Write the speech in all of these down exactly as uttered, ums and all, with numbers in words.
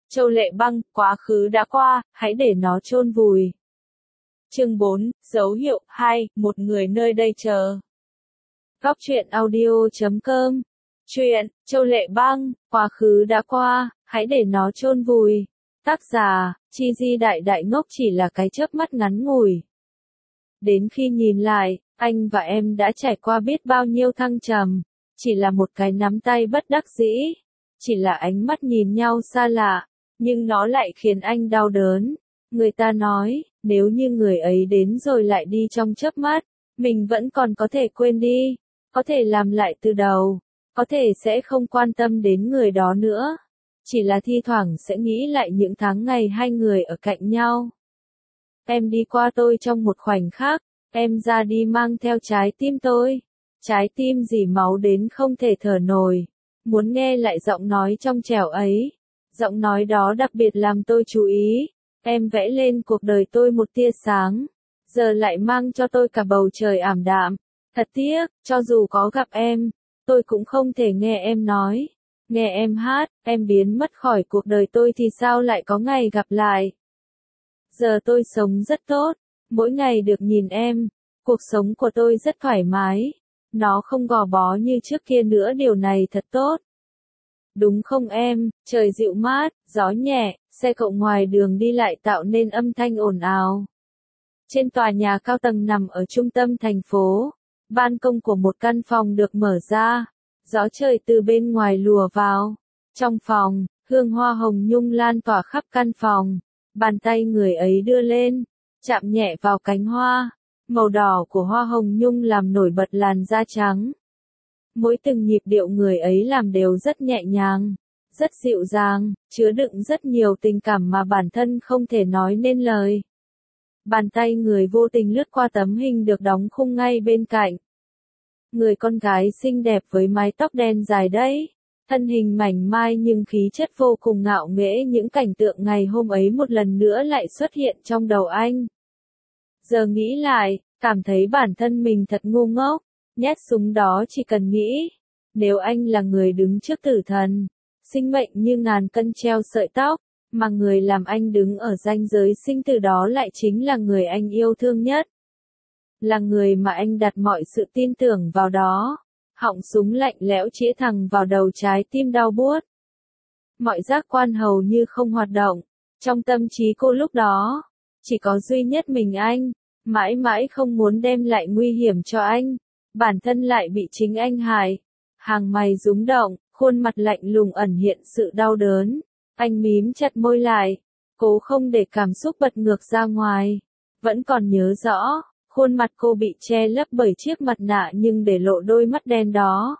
Châu Lệ Băng, quá khứ đã qua, hãy để nó chôn vùi. Chương bốn, dấu hiệu, hai, một người nơi đây chờ. Góc truyện audio chấm com. Truyện, Châu Lệ Băng, quá khứ đã qua, hãy để nó chôn vùi. Tác giả, Chi Di Đại Đại Ngốc chỉ là cái chớp mắt ngắn ngủi. Đến khi nhìn lại, anh và em đã trải qua biết bao nhiêu thăng trầm. Chỉ là một cái nắm tay bất đắc dĩ. Chỉ là ánh mắt nhìn nhau xa lạ. Nhưng nó lại khiến anh đau đớn. Người ta nói, nếu như người ấy đến rồi lại đi trong chớp mắt, mình vẫn còn có thể quên đi, có thể làm lại từ đầu, có thể sẽ không quan tâm đến người đó nữa. Chỉ là thi thoảng sẽ nghĩ lại những tháng ngày hai người ở cạnh nhau. Em đi qua tôi trong một khoảnh khắc, em ra đi mang theo trái tim tôi. Trái tim dỉ máu đến không thể thở nổi. Muốn nghe lại giọng nói trong trẻo ấy. Giọng nói đó đặc biệt làm tôi chú ý. Em vẽ lên cuộc đời tôi một tia sáng. Giờ lại mang cho tôi cả bầu trời ảm đạm. Thật tiếc, cho dù có gặp em, tôi cũng không thể nghe em nói. Nghe em hát, em biến mất khỏi cuộc đời tôi thì sao lại có ngày gặp lại. Giờ tôi sống rất tốt. Mỗi ngày được nhìn em. Cuộc sống của tôi rất thoải mái. Nó không gò bó như trước kia nữa, điều này thật tốt. Đúng không em, trời dịu mát, gió nhẹ, xe cộ ngoài đường đi lại tạo nên âm thanh ồn ào. Trên tòa nhà cao tầng nằm ở trung tâm thành phố, ban công của một căn phòng được mở ra, gió trời từ bên ngoài lùa vào. Trong phòng, hương hoa hồng nhung lan tỏa khắp căn phòng, bàn tay người ấy đưa lên, chạm nhẹ vào cánh hoa, màu đỏ của hoa hồng nhung làm nổi bật làn da trắng. Mỗi từng nhịp điệu người ấy làm đều rất nhẹ nhàng, rất dịu dàng, chứa đựng rất nhiều tình cảm mà bản thân không thể nói nên lời. Bàn tay người vô tình lướt qua tấm hình được đóng khung ngay bên cạnh. Người con gái xinh đẹp với mái tóc đen dài đấy, thân hình mảnh mai nhưng khí chất vô cùng ngạo nghễ. Những cảnh tượng ngày hôm ấy một lần nữa lại xuất hiện trong đầu anh. Giờ nghĩ lại, cảm thấy bản thân mình thật ngu ngốc. Nhét súng đó chỉ cần nghĩ, nếu anh là người đứng trước tử thần, sinh mệnh như ngàn cân treo sợi tóc, mà người làm anh đứng ở ranh giới sinh tử đó lại chính là người anh yêu thương nhất. Là người mà anh đặt mọi sự tin tưởng vào đó. Họng súng lạnh lẽo chĩa thẳng vào đầu trái tim đau buốt. Mọi giác quan hầu như không hoạt động. Trong tâm trí cô lúc đó, chỉ có duy nhất mình anh, mãi mãi không muốn đem lại nguy hiểm cho anh. Bản thân lại bị chính anh hại. Hàng mày rúng động, khuôn mặt lạnh lùng ẩn hiện sự đau đớn. Anh mím chặt môi lại, cố không để cảm xúc bật ngược ra ngoài. Vẫn còn nhớ rõ, khuôn mặt cô bị che lấp bởi chiếc mặt nạ nhưng để lộ đôi mắt đen đó.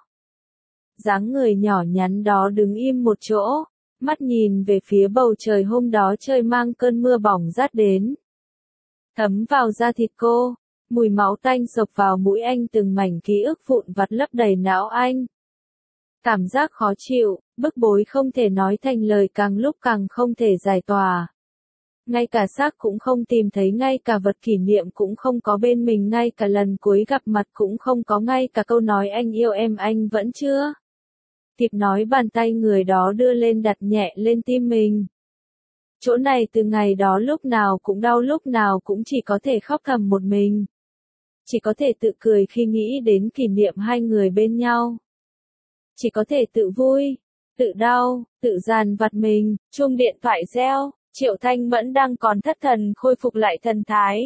Dáng người nhỏ nhắn đó đứng im một chỗ, mắt nhìn về phía bầu trời hôm đó trời mang cơn mưa bỏng rát đến. Thấm vào da thịt cô. Mùi máu tanh xộc vào mũi anh, từng mảnh ký ức vụn vặt lấp đầy não anh. Cảm giác khó chịu, bức bối không thể nói thành lời, càng lúc càng không thể giải tỏa. Ngay cả xác cũng không tìm thấy, ngay cả vật kỷ niệm cũng không có bên mình, ngay cả lần cuối gặp mặt cũng không có, ngay cả câu nói anh yêu em anh vẫn chưa kịp nói. Bàn tay người đó đưa lên đặt nhẹ lên tim mình. Chỗ này từ ngày đó lúc nào cũng đau, lúc nào cũng chỉ có thể khóc thầm một mình. Chỉ có thể tự cười khi nghĩ đến kỷ niệm hai người bên nhau. Chỉ có thể tự vui, tự đau, tự dằn vặt mình. Chuông điện thoại reo, Triệu Thanh Mẫn đang còn thất thần khôi phục lại thần thái.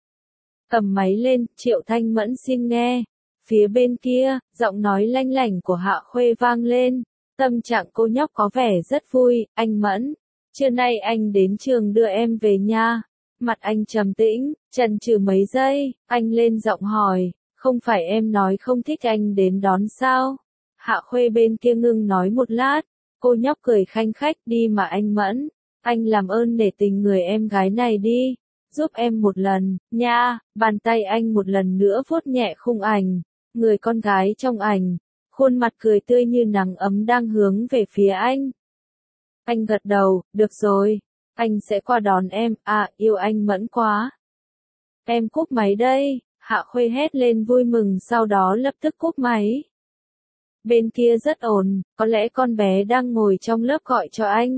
Cầm máy lên, Triệu Thanh Mẫn xin nghe. Phía bên kia, giọng nói lanh lảnh của Hạ Khuê vang lên. Tâm trạng cô nhóc có vẻ rất vui. Anh Mẫn, trưa nay anh đến trường đưa em về nha. Mặt anh trầm tĩnh, chần chừ mấy giây, anh lên giọng hỏi, không phải em nói không thích anh đến đón sao? Hạ Khuê bên kia ngưng nói một lát, cô nhóc cười khanh khách, đi mà anh Mẫn, anh làm ơn nể tình người em gái này đi, giúp em một lần, nha. Bàn tay anh một lần nữa vuốt nhẹ khung ảnh, người con gái trong ảnh, khuôn mặt cười tươi như nắng ấm đang hướng về phía anh. Anh gật đầu, được rồi. Anh sẽ qua đón em, à, yêu anh Mẫn quá. Em cúp máy đây, Hạ Khuê hét lên vui mừng, sau đó lập tức cúp máy. Bên kia rất ồn, có lẽ con bé đang ngồi trong lớp gọi cho anh.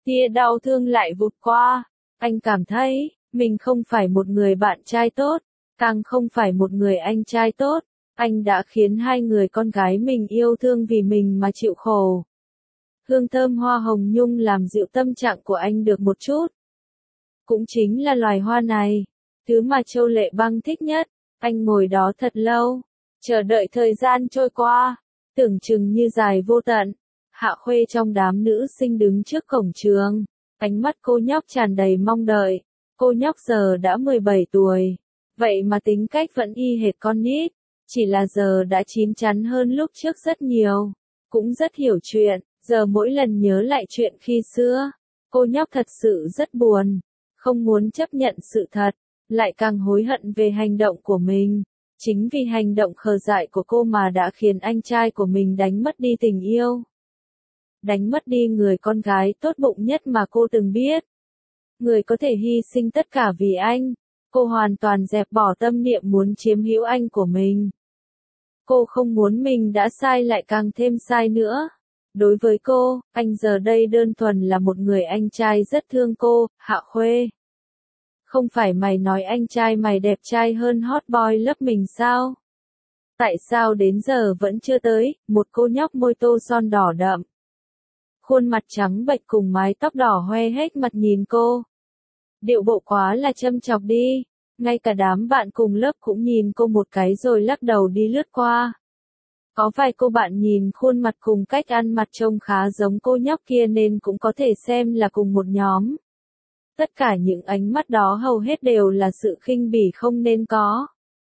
tia đau thương lại vụt qua. Anh cảm thấy, mình không phải một người bạn trai tốt, càng không phải một người anh trai tốt. Anh đã khiến hai người con gái mình yêu thương vì mình mà chịu khổ. Hương thơm hoa hồng nhung làm dịu tâm trạng của anh được một chút. Cũng chính là loài hoa này, thứ mà Châu Lệ Băng thích nhất. Anh ngồi đó thật lâu, chờ đợi thời gian trôi qua, tưởng chừng như dài vô tận. Hạ Khuê trong đám nữ sinh đứng trước cổng trường, ánh mắt cô nhóc tràn đầy mong đợi. Cô nhóc giờ đã mười bảy tuổi, vậy mà tính cách vẫn y hệt con nít, chỉ là giờ đã chín chắn hơn lúc trước rất nhiều, cũng rất hiểu chuyện. Giờ mỗi lần nhớ lại chuyện khi xưa, cô nhóc thật sự rất buồn, không muốn chấp nhận sự thật, lại càng hối hận về hành động của mình. Chính vì hành động khờ dại của cô mà đã khiến anh trai của mình đánh mất đi tình yêu. Đánh mất đi người con gái tốt bụng nhất mà cô từng biết. Người có thể hy sinh tất cả vì anh. Cô hoàn toàn dẹp bỏ tâm niệm muốn chiếm hữu anh của mình. Cô không muốn mình đã sai lại càng thêm sai nữa. Đối với cô, anh giờ đây đơn thuần là một người anh trai rất thương cô, Hạ Khuê. Không phải mày nói anh trai mày đẹp trai hơn hot boy lớp mình sao? Tại sao đến giờ vẫn chưa tới? Một cô nhóc môi tô son đỏ đậm, khuôn mặt trắng bệch cùng mái tóc đỏ hoe hết mặt nhìn cô. Điệu bộ quá là châm chọc đi. Ngay cả đám bạn cùng lớp cũng nhìn cô một cái rồi lắc đầu đi lướt qua. Có vài cô bạn nhìn khuôn mặt cùng cách ăn mặc trông khá giống cô nhóc kia nên cũng có thể xem là cùng một nhóm. Tất cả những ánh mắt đó hầu hết đều là sự khinh bỉ không nên có.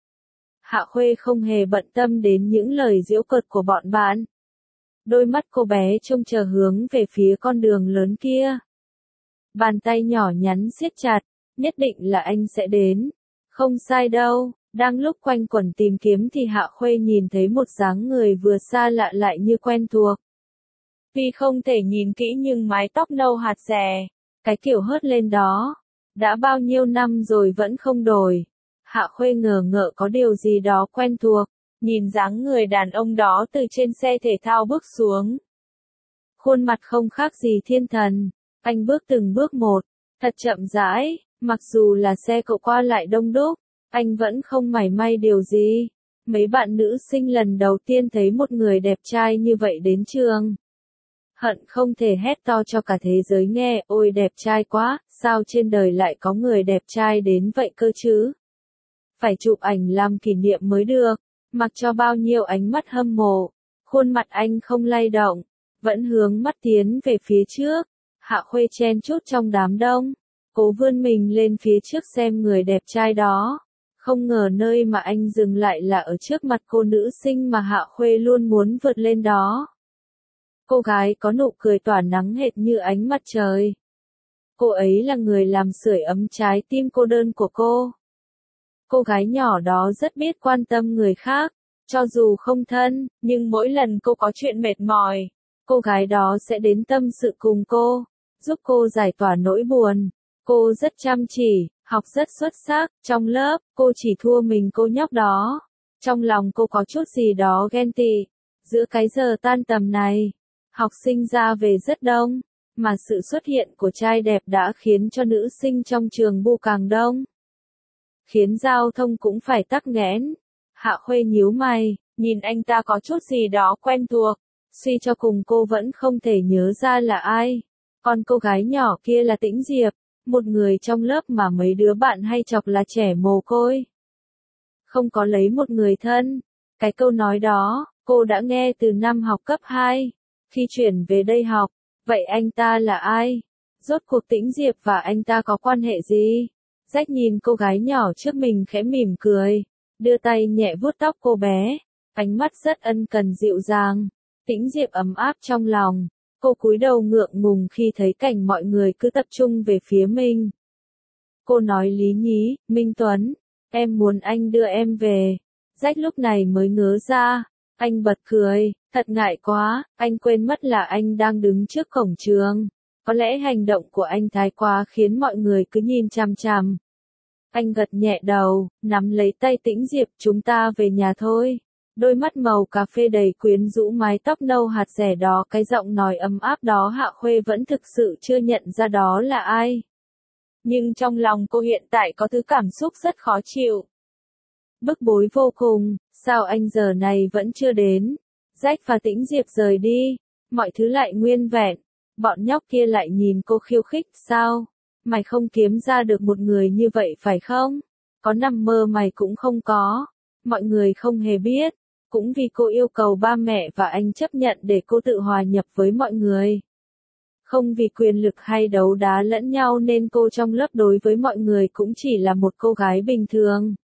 Hạ Khuê không hề bận tâm đến những lời giễu cợt của bọn bạn. Đôi mắt cô bé trông chờ hướng về phía con đường lớn kia. Bàn tay nhỏ nhắn siết chặt, nhất định là anh sẽ đến. Không sai đâu. Đang lúc quanh quẩn tìm kiếm thì Hạ Khuê nhìn thấy một dáng người vừa xa lạ lại như quen thuộc. Vì không thể nhìn kỹ nhưng mái tóc nâu hạt rẻ, cái kiểu hớt lên đó, đã bao nhiêu năm rồi vẫn không đổi. Hạ Khuê ngờ ngợ có điều gì đó quen thuộc, nhìn dáng người đàn ông đó từ trên xe thể thao bước xuống. Khuôn mặt không khác gì thiên thần, anh bước từng bước một, thật chậm rãi, mặc dù là xe cộ qua lại đông đúc. Anh vẫn không mảy may điều gì. Mấy bạn nữ sinh lần đầu tiên thấy một người đẹp trai như vậy đến trường. Hận không thể hét to cho cả thế giới nghe, ôi đẹp trai quá, sao trên đời lại có người đẹp trai đến vậy cơ chứ? Phải chụp ảnh làm kỷ niệm mới được, mặc cho bao nhiêu ánh mắt hâm mộ. Khuôn mặt anh không lay động, vẫn hướng mắt tiến về phía trước. Hạ Khuê chen chúc trong đám đông, cố vươn mình lên phía trước xem người đẹp trai đó. Không ngờ nơi mà anh dừng lại là ở trước mặt cô nữ sinh mà Hạ Khuê luôn muốn vượt lên đó. Cô gái có nụ cười tỏa nắng hệt như ánh mặt trời. Cô ấy là người làm sưởi ấm trái tim cô đơn của cô. Cô gái nhỏ đó rất biết quan tâm người khác, cho dù không thân, nhưng mỗi lần cô có chuyện mệt mỏi, cô gái đó sẽ đến tâm sự cùng cô, giúp cô giải tỏa nỗi buồn. Cô rất chăm chỉ, học rất xuất sắc, trong lớp, cô chỉ thua mình cô nhóc đó. Trong lòng cô có chút gì đó ghen tị. Giữa cái giờ tan tầm này, học sinh ra về rất đông, mà sự xuất hiện của trai đẹp đã khiến cho nữ sinh trong trường bu càng đông. Khiến giao thông cũng phải tắc nghẽn. Hạ Khuê nhíu mày, nhìn anh ta có chút gì đó quen thuộc, suy cho cùng cô vẫn không thể nhớ ra là ai. Còn cô gái nhỏ kia là Tĩnh Diệp, một người trong lớp mà mấy đứa bạn hay chọc là trẻ mồ côi. Không có lấy một người thân. Cái câu nói đó, cô đã nghe từ năm học cấp hai, khi chuyển về đây học. Vậy anh ta là ai? Rốt cuộc Tĩnh Diệp và anh ta có quan hệ gì? Rách nhìn cô gái nhỏ trước mình khẽ mỉm cười, đưa tay nhẹ vuốt tóc cô bé, ánh mắt rất ân cần dịu dàng. Tĩnh Diệp ấm áp trong lòng. Cô cúi đầu ngượng ngùng khi thấy cảnh mọi người cứ tập trung về phía mình. Cô nói lý nhí, Minh Tuấn, em muốn anh đưa em về. Rách lúc này mới ngớ ra. Anh bật cười, thật ngại quá, anh quên mất là anh đang đứng trước cổng trường. Có lẽ hành động của anh thái quá khiến mọi người cứ nhìn chằm chằm. Anh gật nhẹ đầu, nắm lấy tay Tĩnh Diệp, chúng ta về nhà thôi. Đôi mắt màu cà phê đầy quyến rũ, mái tóc nâu hạt rẻ đó, cái giọng nói ấm áp đó, Hạ Khuê vẫn thực sự chưa nhận ra đó là ai. Nhưng trong lòng cô hiện tại có thứ cảm xúc rất khó chịu. Bức bối vô cùng, sao anh giờ này vẫn chưa đến? Jack và Tĩnh Diệp rời đi, mọi thứ lại nguyên vẹn. Bọn nhóc kia lại nhìn cô khiêu khích, sao? Mày không kiếm ra được một người như vậy phải không? Có nằm mơ mày cũng không có. Mọi người không hề biết. Cũng vì cô yêu cầu ba mẹ và anh chấp nhận để cô tự hòa nhập với mọi người. Không vì quyền lực hay đấu đá lẫn nhau nên cô trong lớp đối với mọi người cũng chỉ là một cô gái bình thường.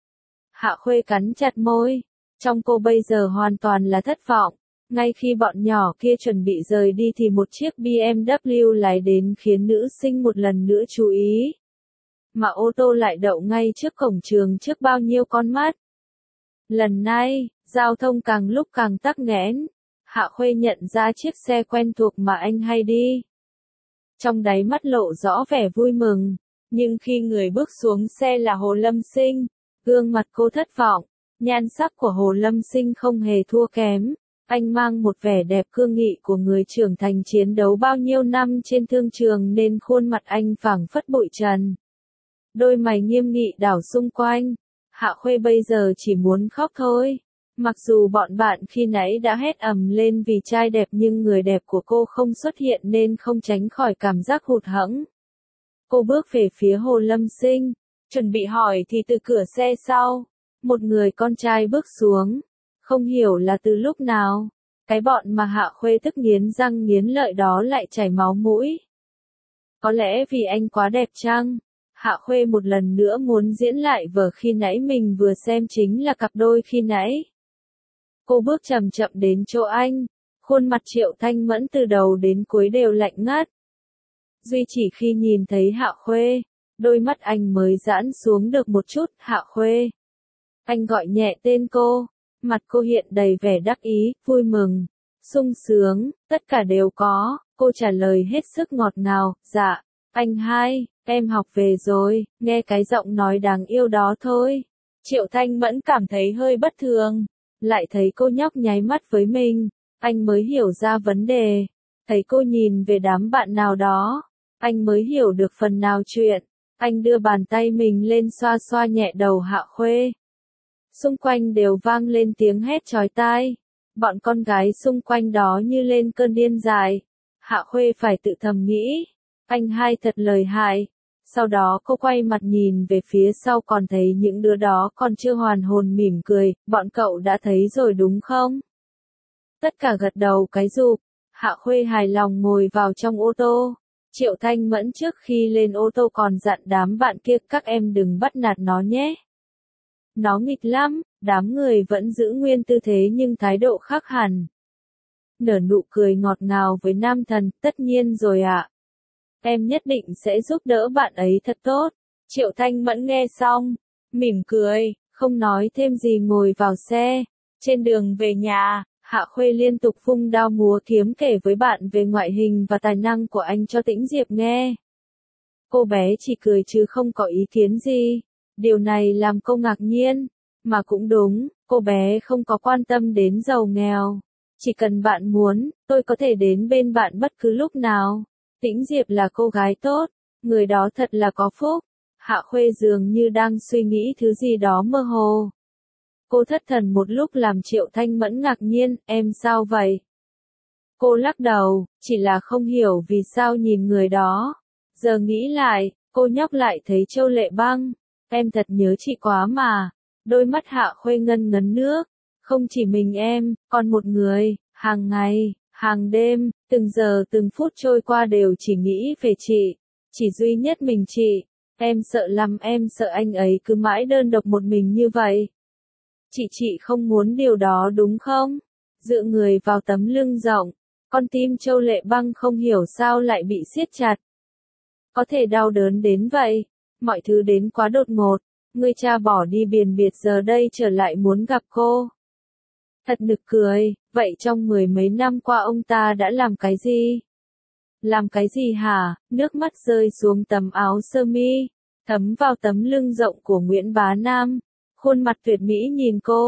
Hạ Khuê cắn chặt môi. Trong cô bây giờ hoàn toàn là thất vọng. Ngay khi bọn nhỏ kia chuẩn bị rời đi thì một chiếc bê em vê lái đến khiến nữ sinh một lần nữa chú ý. Mà ô tô lại đậu ngay trước cổng trường trước bao nhiêu con mắt. Lần này, giao thông càng lúc càng tắc nghẽn. Hạ Khuê nhận ra chiếc xe quen thuộc mà anh hay đi. Trong đáy mắt lộ rõ vẻ vui mừng. Nhưng khi người bước xuống xe là Hồ Lâm Sinh, gương mặt cô thất vọng. Nhan sắc của Hồ Lâm Sinh không hề thua kém. Anh mang một vẻ đẹp cương nghị của người trưởng thành chiến đấu bao nhiêu năm trên thương trường nên khuôn mặt anh phảng phất bụi trần. Đôi mày nghiêm nghị đảo xung quanh. Hạ Khuê bây giờ chỉ muốn khóc thôi. Mặc dù bọn bạn khi nãy đã hét ầm lên vì trai đẹp nhưng người đẹp của cô không xuất hiện nên không tránh khỏi cảm giác hụt hẫng. Cô bước về phía Hồ Lâm Sinh, chuẩn bị hỏi thì từ cửa xe sau, một người con trai bước xuống. Không hiểu là từ lúc nào, cái bọn mà Hạ Khuê tức nghiến răng nghiến lợi đó lại chảy máu mũi. Có lẽ vì anh quá đẹp chăng? Hạ Khuê một lần nữa muốn diễn lại vở khi nãy mình vừa xem, chính là cặp đôi khi nãy. Cô bước chậm chậm đến chỗ anh, khuôn mặt Triệu Thanh Mẫn từ đầu đến cuối đều lạnh ngắt. Duy chỉ khi nhìn thấy Hạ Khuê, đôi mắt anh mới giãn xuống được một chút. Hạ Khuê. Anh gọi nhẹ tên cô, mặt cô hiện đầy vẻ đắc ý, vui mừng, sung sướng, tất cả đều có. Cô trả lời hết sức ngọt ngào, dạ, anh hai, em học về rồi, nghe cái giọng nói đáng yêu đó thôi. Triệu Thanh Mẫn cảm thấy hơi bất thường. Lại thấy cô nhóc nháy mắt với mình, anh mới hiểu ra vấn đề. Thấy cô nhìn về đám bạn nào đó, anh mới hiểu được phần nào chuyện. Anh đưa bàn tay mình lên xoa xoa nhẹ đầu Hạ Khuê. Xung quanh đều vang lên tiếng hét chói tai. Bọn con gái xung quanh đó như lên cơn điên dại. Hạ Khuê phải tự thầm nghĩ, anh hai thật lợi hại. Sau đó cô quay mặt nhìn về phía sau còn thấy những đứa đó còn chưa hoàn hồn, mỉm cười, bọn cậu đã thấy rồi đúng không? Tất cả gật đầu cái rụp. Hạ Khuê hài lòng ngồi vào trong ô tô. Triệu Thanh Mẫn trước khi lên ô tô còn dặn đám bạn kia, các em đừng bắt nạt nó nhé. Nó nghịch lắm. Đám người vẫn giữ nguyên tư thế nhưng thái độ khác hẳn. Nở nụ cười ngọt ngào với nam thần, tất nhiên rồi ạ. Em nhất định sẽ giúp đỡ bạn ấy thật tốt. Triệu Thanh Mẫn nghe xong, mỉm cười, không nói thêm gì ngồi vào xe. Trên đường về nhà, Hạ Khuê liên tục vung đao múa kiếm kể với bạn về ngoại hình và tài năng của anh cho Tĩnh Diệp nghe. Cô bé chỉ cười chứ không có ý kiến gì. Điều này làm cô ngạc nhiên. Mà cũng đúng, cô bé không có quan tâm đến giàu nghèo. Chỉ cần bạn muốn, tôi có thể đến bên bạn bất cứ lúc nào. Tĩnh Diệp là cô gái tốt, người đó thật là có phúc. Hạ Khuê dường như đang suy nghĩ thứ gì đó mơ hồ. Cô thất thần một lúc làm Triệu Thanh Mẫn ngạc nhiên, em sao vậy? Cô lắc đầu, chỉ là không hiểu vì sao nhìn người đó. Giờ nghĩ lại, cô nhóc lại thấy Châu Lệ Băng. Em thật nhớ chị quá mà. Đôi mắt Hạ Khuê ngân ngấn nước. Không chỉ mình em, còn một người, hàng ngày, hàng đêm, từng giờ từng phút trôi qua đều chỉ nghĩ về chị. Chỉ duy nhất mình chị. Em sợ lắm, em sợ anh ấy cứ mãi đơn độc một mình như vậy. Chị chị không muốn điều đó đúng không? Dựa người vào tấm lưng rộng, con tim Châu Lệ Băng không hiểu sao lại bị siết chặt. Có thể đau đớn đến vậy. Mọi thứ đến quá đột ngột. Người cha bỏ đi biền biệt giờ đây trở lại muốn gặp cô. Thật nực cười, vậy trong mười mấy năm qua ông ta đã làm cái gì? Làm cái gì hả? Nước mắt rơi xuống tấm áo sơ mi, thấm vào tấm lưng rộng của Nguyễn Bá Nam. Khuôn mặt tuyệt mỹ nhìn cô.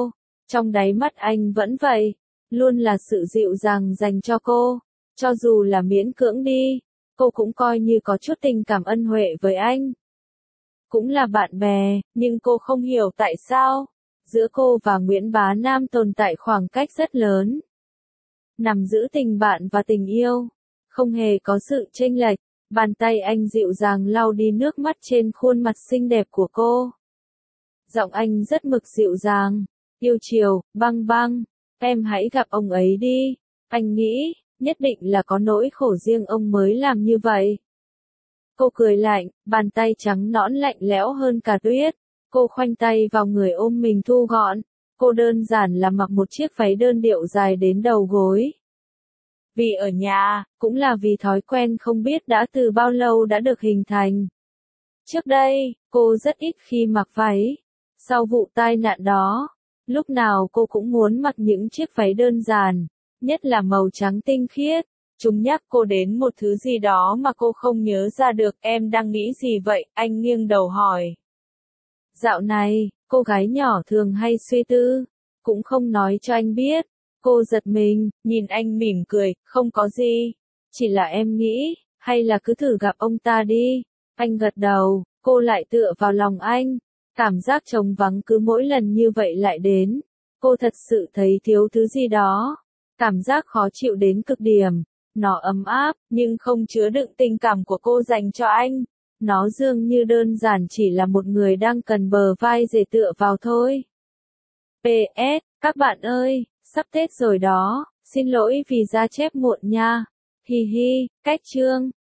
Trong đáy mắt anh vẫn vậy, luôn là sự dịu dàng dành cho cô. Cho dù là miễn cưỡng đi, cô cũng coi như có chút tình cảm ân huệ với anh. Cũng là bạn bè, nhưng cô không hiểu tại sao, giữa cô và Nguyễn Bá Nam tồn tại khoảng cách rất lớn. Nằm giữ tình bạn và tình yêu, không hề có sự chênh lệch. Bàn tay anh dịu dàng lau đi nước mắt trên khuôn mặt xinh đẹp của cô. Giọng anh rất mực dịu dàng, yêu chiều, băng băng, em hãy gặp ông ấy đi. Anh nghĩ, nhất định là có nỗi khổ riêng ông mới làm như vậy. Cô cười lạnh, bàn tay trắng nõn lạnh lẽo hơn cả tuyết. Cô khoanh tay vào người ôm mình thu gọn. Cô đơn giản là mặc một chiếc váy đơn điệu dài đến đầu gối. Vì ở nhà, cũng là vì thói quen không biết đã từ bao lâu đã được hình thành. Trước đây, cô rất ít khi mặc váy. Sau vụ tai nạn đó, lúc nào cô cũng muốn mặc những chiếc váy đơn giản, nhất là màu trắng tinh khiết. Chúng nhắc cô đến một thứ gì đó mà cô không nhớ ra được. Em đang nghĩ gì vậy? Anh nghiêng đầu hỏi. Dạo này, cô gái nhỏ thường hay suy tư, cũng không nói cho anh biết. Cô giật mình, nhìn anh mỉm cười, không có gì. Chỉ là em nghĩ, hay là cứ thử gặp ông ta đi. Anh gật đầu, cô lại tựa vào lòng anh. Cảm giác trống vắng cứ mỗi lần như vậy lại đến. Cô thật sự thấy thiếu thứ gì đó. Cảm giác khó chịu đến cực điểm. Nó ấm áp, nhưng không chứa đựng tình cảm của cô dành cho anh. Nó dường như đơn giản chỉ là một người đang cần bờ vai để tựa vào thôi. pê ét, các bạn ơi, sắp Tết rồi đó, xin lỗi vì ra chép muộn nha. Hi hi, cách chương.